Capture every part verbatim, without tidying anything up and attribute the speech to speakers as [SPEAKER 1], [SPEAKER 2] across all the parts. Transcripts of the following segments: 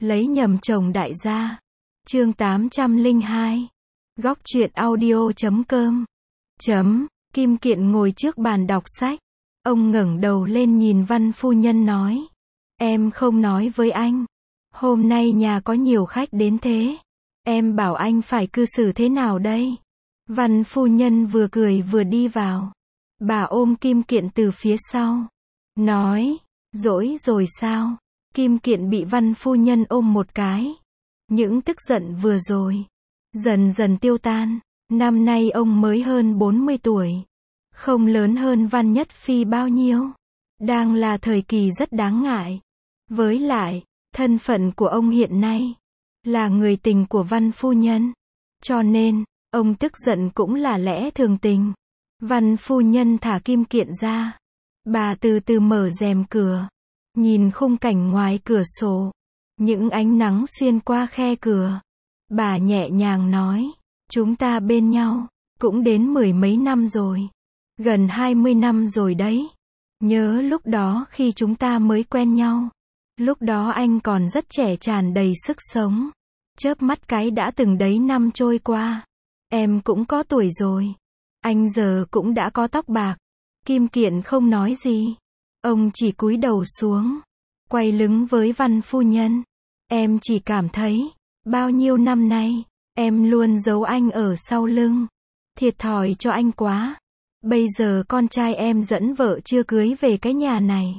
[SPEAKER 1] Lấy nhầm chồng đại gia. Chương tám trăm lẻ hai. Góc truyện audio chấm com. Chấm. Kim Kiện ngồi trước bàn đọc sách. Ông ngẩng đầu lên nhìn Văn phu nhân nói. Em không nói với anh. Hôm nay nhà có nhiều khách đến thế. Em bảo anh phải cư xử thế nào đây? Văn phu nhân vừa cười vừa đi vào. Bà ôm Kim Kiện từ phía sau. Nói, dỗi rồi sao? Kim Kiện bị Văn phu nhân ôm một cái. Những tức giận vừa rồi dần dần tiêu tan. Năm nay ông mới hơn bốn mươi tuổi. Không lớn hơn Văn Nhất Phi bao nhiêu. Đang là thời kỳ rất đáng ngại. Với lại, thân phận của ông hiện nay là người tình của Văn phu nhân. Cho nên, ông tức giận cũng là lẽ thường tình. Văn phu nhân thả Kim Kiện ra. Bà từ từ mở rèm cửa. Nhìn khung cảnh ngoài cửa sổ. Những ánh nắng xuyên qua khe cửa. Bà nhẹ nhàng nói. Chúng ta bên nhau, cũng đến mười mấy năm rồi. Gần hai mươi năm rồi đấy. Nhớ lúc đó khi chúng ta mới quen nhau. Lúc đó anh còn rất trẻ tràn đầy sức sống. Chớp mắt cái đã từng đấy năm trôi qua. Em cũng có tuổi rồi. Anh giờ cũng đã có tóc bạc. Kim Kiện không nói gì. Ông chỉ cúi đầu xuống. Quay lưng với Văn phu nhân. Em chỉ cảm thấy, bao nhiêu năm nay, em luôn giấu anh ở sau lưng. Thiệt thòi cho anh quá. Bây giờ con trai em dẫn vợ chưa cưới về cái nhà này.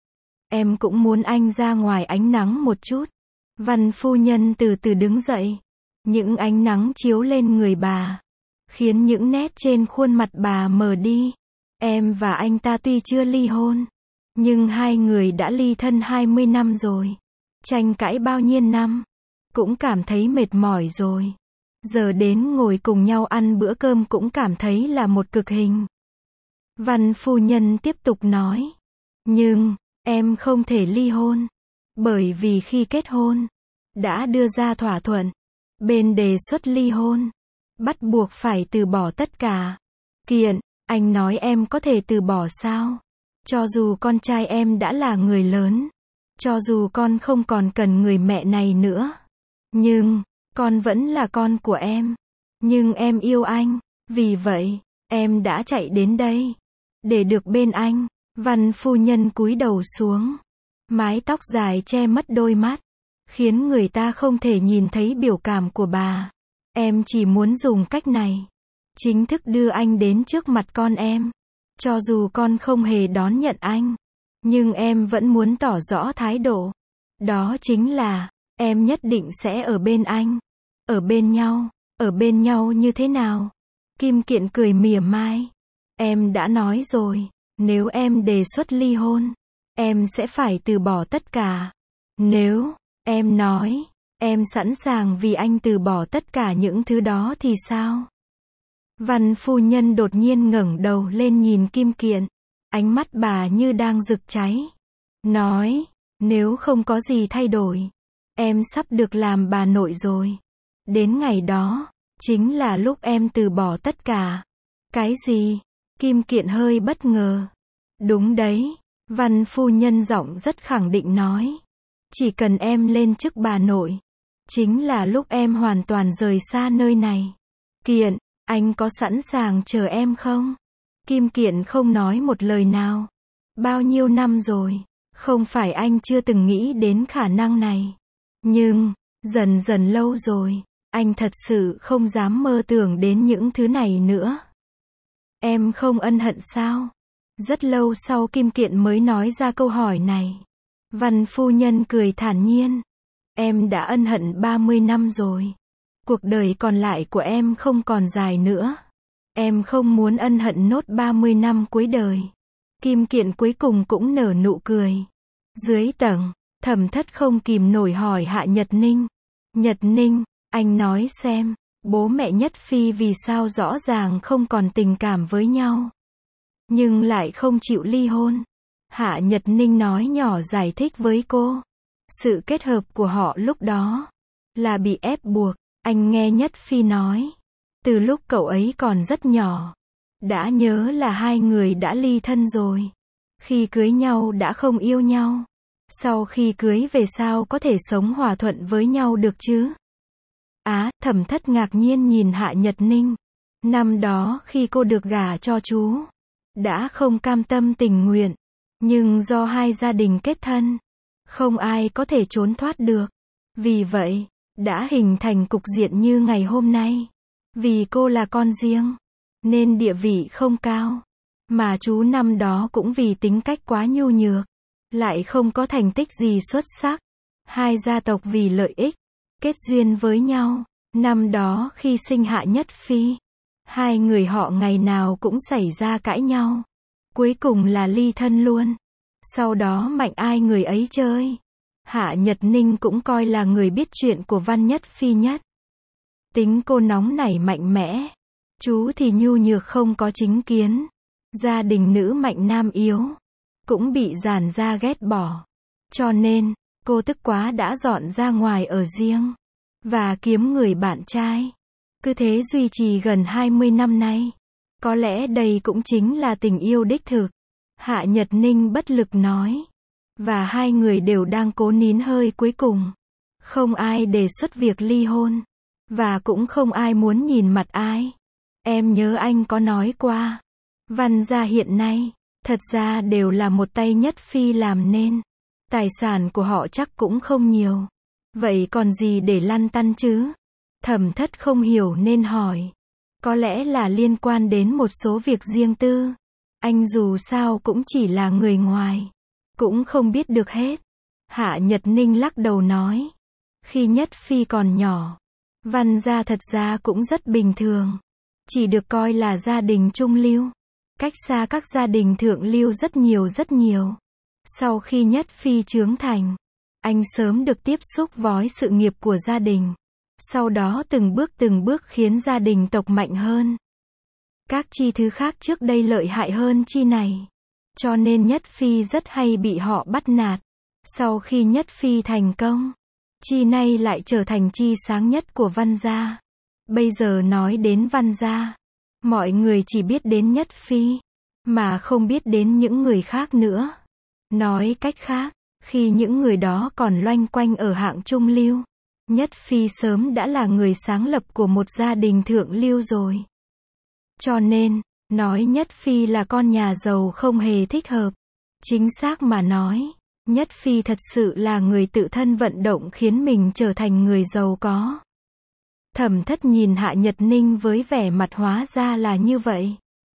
[SPEAKER 1] Em cũng muốn anh ra ngoài ánh nắng một chút. Văn phu nhân từ từ đứng dậy. Những ánh nắng chiếu lên người bà, khiến những nét trên khuôn mặt bà mờ đi. Em và anh ta tuy chưa ly hôn, nhưng hai người đã ly thân hai mươi năm rồi. Tranh cãi bao nhiêu năm, cũng cảm thấy mệt mỏi rồi. Giờ đến ngồi cùng nhau ăn bữa cơm cũng cảm thấy là một cực hình. Văn phu nhân tiếp tục nói. Nhưng, em không thể ly hôn. Bởi vì khi kết hôn, đã đưa ra thỏa thuận. Bên đề xuất ly hôn, bắt buộc phải từ bỏ tất cả. Kiện, anh nói em có thể từ bỏ sao? Cho dù con trai em đã là người lớn. Cho dù con không còn cần người mẹ này nữa. Nhưng, con vẫn là con của em. Nhưng em yêu anh. Vì vậy, em đã chạy đến đây. Để được bên anh. Văn phu nhân cúi đầu xuống. Mái tóc dài che mất đôi mắt. Khiến người ta không thể nhìn thấy biểu cảm của bà. Em chỉ muốn dùng cách này. Chính thức đưa anh đến trước mặt con em. Cho dù con không hề đón nhận anh. Nhưng em vẫn muốn tỏ rõ thái độ. Đó chính là, em nhất định sẽ ở bên anh. Ở bên nhau. Ở bên nhau như thế nào? Kim Kiện cười mỉa mai. Em đã nói rồi, nếu em đề xuất ly hôn, em sẽ phải từ bỏ tất cả. Nếu em nói, em sẵn sàng vì anh từ bỏ tất cả những thứ đó thì sao? Văn phu nhân đột nhiên ngẩng đầu lên nhìn Kim Kiện. Ánh mắt bà như đang rực cháy. Nói, nếu không có gì thay đổi, em sắp được làm bà nội rồi. Đến ngày đó, chính là lúc em từ bỏ tất cả. Cái gì? Kim Kiện hơi bất ngờ. Đúng đấy, Văn phu nhân giọng rất khẳng định nói. Chỉ cần em lên chức bà nội, chính là lúc em hoàn toàn rời xa nơi này. Kiện, anh có sẵn sàng chờ em không? Kim Kiện không nói một lời nào. Bao nhiêu năm rồi, không phải anh chưa từng nghĩ đến khả năng này. Nhưng, dần dần lâu rồi, anh thật sự không dám mơ tưởng đến những thứ này nữa. Em không ân hận sao? Rất lâu sau Kim Kiện mới nói ra câu hỏi này. Văn phu nhân cười thản nhiên. Em đã ân hận ba mươi năm rồi. Cuộc đời còn lại của em không còn dài nữa. Em không muốn ân hận nốt ba mươi năm cuối đời. Kim Kiện cuối cùng cũng nở nụ cười. Dưới tầng, Thẩm Thất không kìm nổi hỏi Hạ Nhật Ninh. Nhật Ninh, anh nói xem, bố mẹ Nhất Phi vì sao rõ ràng không còn tình cảm với nhau, nhưng lại không chịu ly hôn. Hạ Nhật Ninh nói nhỏ giải thích với cô. Sự kết hợp của họ lúc đó là bị ép buộc. Anh nghe Nhất Phi nói. Từ lúc cậu ấy còn rất nhỏ, đã nhớ là hai người đã ly thân rồi. Khi cưới nhau đã không yêu nhau. Sau khi cưới về sao có thể sống hòa thuận với nhau được chứ? Á, Thẩm Thất ngạc nhiên nhìn Hạ Nhật Ninh. Năm đó khi cô được gả cho chú, đã không cam tâm tình nguyện, nhưng do hai gia đình kết thân, không ai có thể trốn thoát được. Vì vậy, đã hình thành cục diện như ngày hôm nay. Vì cô là con riêng, nên địa vị không cao. Mà chú năm đó cũng vì tính cách quá nhu nhược, lại không có thành tích gì xuất sắc. Hai gia tộc vì lợi ích, kết duyên với nhau. Năm đó khi sinh Hạ Nhất Phi, hai người họ ngày nào cũng xảy ra cãi nhau. Cuối cùng là ly thân luôn. Sau đó mạnh ai người ấy chơi. Hạ Nhật Ninh cũng coi là người biết chuyện của Văn Nhất Phi nhất. Tính cô nóng nảy mạnh mẽ. Chú thì nhu nhược không có chính kiến. Gia đình nữ mạnh nam yếu. Cũng bị giàn gia ghét bỏ. Cho nên, cô tức quá đã dọn ra ngoài ở riêng. Và kiếm người bạn trai. Cứ thế duy trì gần hai mươi năm nay. Có lẽ đây cũng chính là tình yêu đích thực. Hạ Nhật Ninh bất lực nói. Và hai người đều đang cố nín hơi cuối cùng. Không ai đề xuất việc ly hôn. Và cũng không ai muốn nhìn mặt ai. Em nhớ anh có nói qua. Văn gia hiện nay, thật ra đều là một tay Nhất Phi làm nên. Tài sản của họ chắc cũng không nhiều. Vậy còn gì để lăn tăn chứ? Thẩm Thất không hiểu nên hỏi. Có lẽ là liên quan đến một số việc riêng tư. Anh dù sao cũng chỉ là người ngoài. Cũng không biết được hết. Hạ Nhật Ninh lắc đầu nói. Khi Nhất Phi còn nhỏ, Văn gia thật ra cũng rất bình thường. Chỉ được coi là gia đình trung lưu. Cách xa các gia đình thượng lưu rất nhiều rất nhiều. Sau khi Nhất Phi trưởng thành, anh sớm được tiếp xúc với sự nghiệp của gia đình. Sau đó từng bước từng bước khiến gia đình tộc mạnh hơn. Các chi thứ khác trước đây lợi hại hơn chi này. Cho nên Nhất Phi rất hay bị họ bắt nạt. Sau khi Nhất Phi thành công, chi này lại trở thành chi sáng nhất của Văn gia. Bây giờ nói đến Văn gia, mọi người chỉ biết đến Nhất Phi, mà không biết đến những người khác nữa. Nói cách khác, khi những người đó còn loanh quanh ở hạng trung lưu, Nhất Phi sớm đã là người sáng lập của một gia đình thượng lưu rồi. Cho nên, nói Nhất Phi là con nhà giàu không hề thích hợp. Chính xác mà nói, Nhất Phi thật sự là người tự thân vận động khiến mình trở thành người giàu có. Thẩm Thất nhìn Hạ Nhật Ninh với vẻ mặt hóa ra là như vậy.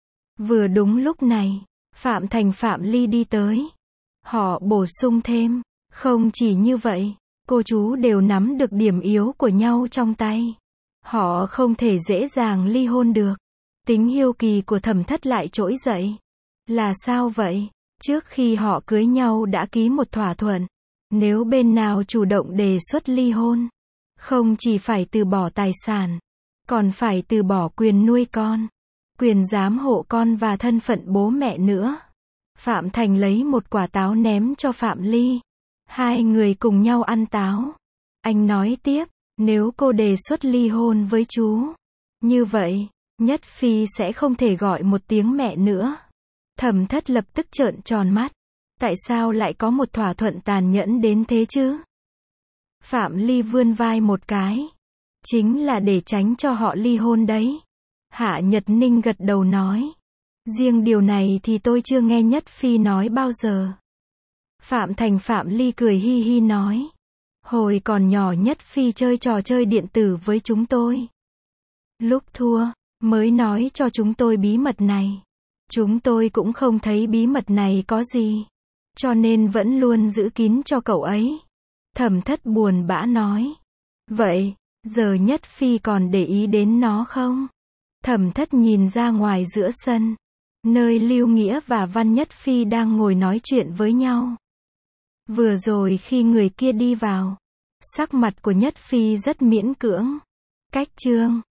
[SPEAKER 1] Vừa đúng lúc này, Phạm Thành Phạm Ly đi tới. Họ bổ sung thêm, không chỉ như vậy, cô chú đều nắm được điểm yếu của nhau trong tay. Họ không thể dễ dàng ly hôn được. Tính hiếu kỳ của Thẩm Thất lại trỗi dậy. Là sao vậy? Trước khi họ cưới nhau đã ký một thỏa thuận. Nếu bên nào chủ động đề xuất ly hôn, không chỉ phải từ bỏ tài sản, còn phải từ bỏ quyền nuôi con, quyền giám hộ con và thân phận bố mẹ nữa. Phạm Thành lấy một quả táo ném cho Phạm Ly. Hai người cùng nhau ăn táo. Anh nói tiếp, nếu cô đề xuất ly hôn với chú, như vậy, Nhất Phi sẽ không thể gọi một tiếng mẹ nữa. Thẩm Thất lập tức trợn tròn mắt. Tại sao lại có một thỏa thuận tàn nhẫn đến thế chứ? Phạm Ly vươn vai một cái. Chính là để tránh cho họ ly hôn đấy. Hạ Nhật Ninh gật đầu nói. Riêng điều này thì tôi chưa nghe Nhất Phi nói bao giờ. Phạm Thành Phạm Ly cười hi hi nói. Hồi còn nhỏ Nhất Phi chơi trò chơi điện tử với chúng tôi. Lúc thua, mới nói cho chúng tôi bí mật này. Chúng tôi cũng không thấy bí mật này có gì. Cho nên vẫn luôn giữ kín cho cậu ấy. Thẩm Thất buồn bã nói. Vậy, giờ Nhất Phi còn để ý đến nó không? Thẩm Thất nhìn ra ngoài giữa sân, nơi Lưu Nghĩa và Văn Nhất Phi đang ngồi nói chuyện với nhau. Vừa rồi khi người kia đi vào, sắc mặt của Nhất Phi rất miễn cưỡng. Cách chương